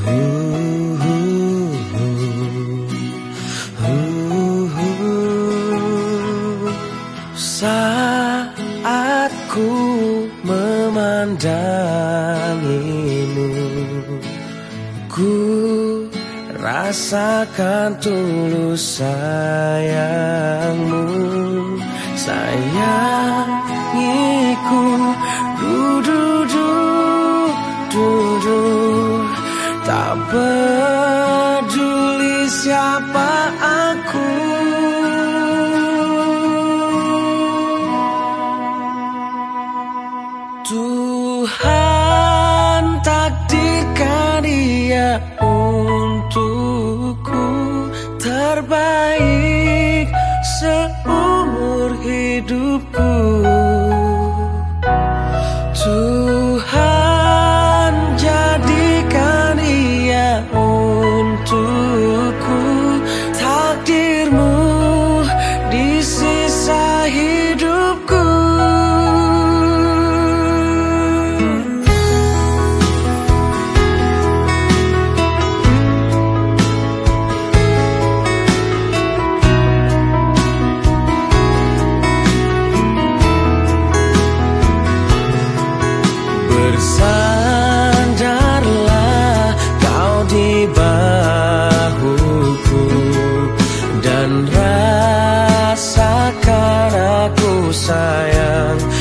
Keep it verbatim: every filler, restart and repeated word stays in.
Saat ku memandangimu, ku rasakan tulus sayangmu. Sayangiku, du du du du du, tak peduli siapa aku. Tuhan takdirkan dia untukku, terbaik seumur hidupku. Tuhan jadikan dia untukku, takdirmu di sisa hidupku. Bersandarlah kau di bahuku dan rasakan aku sayang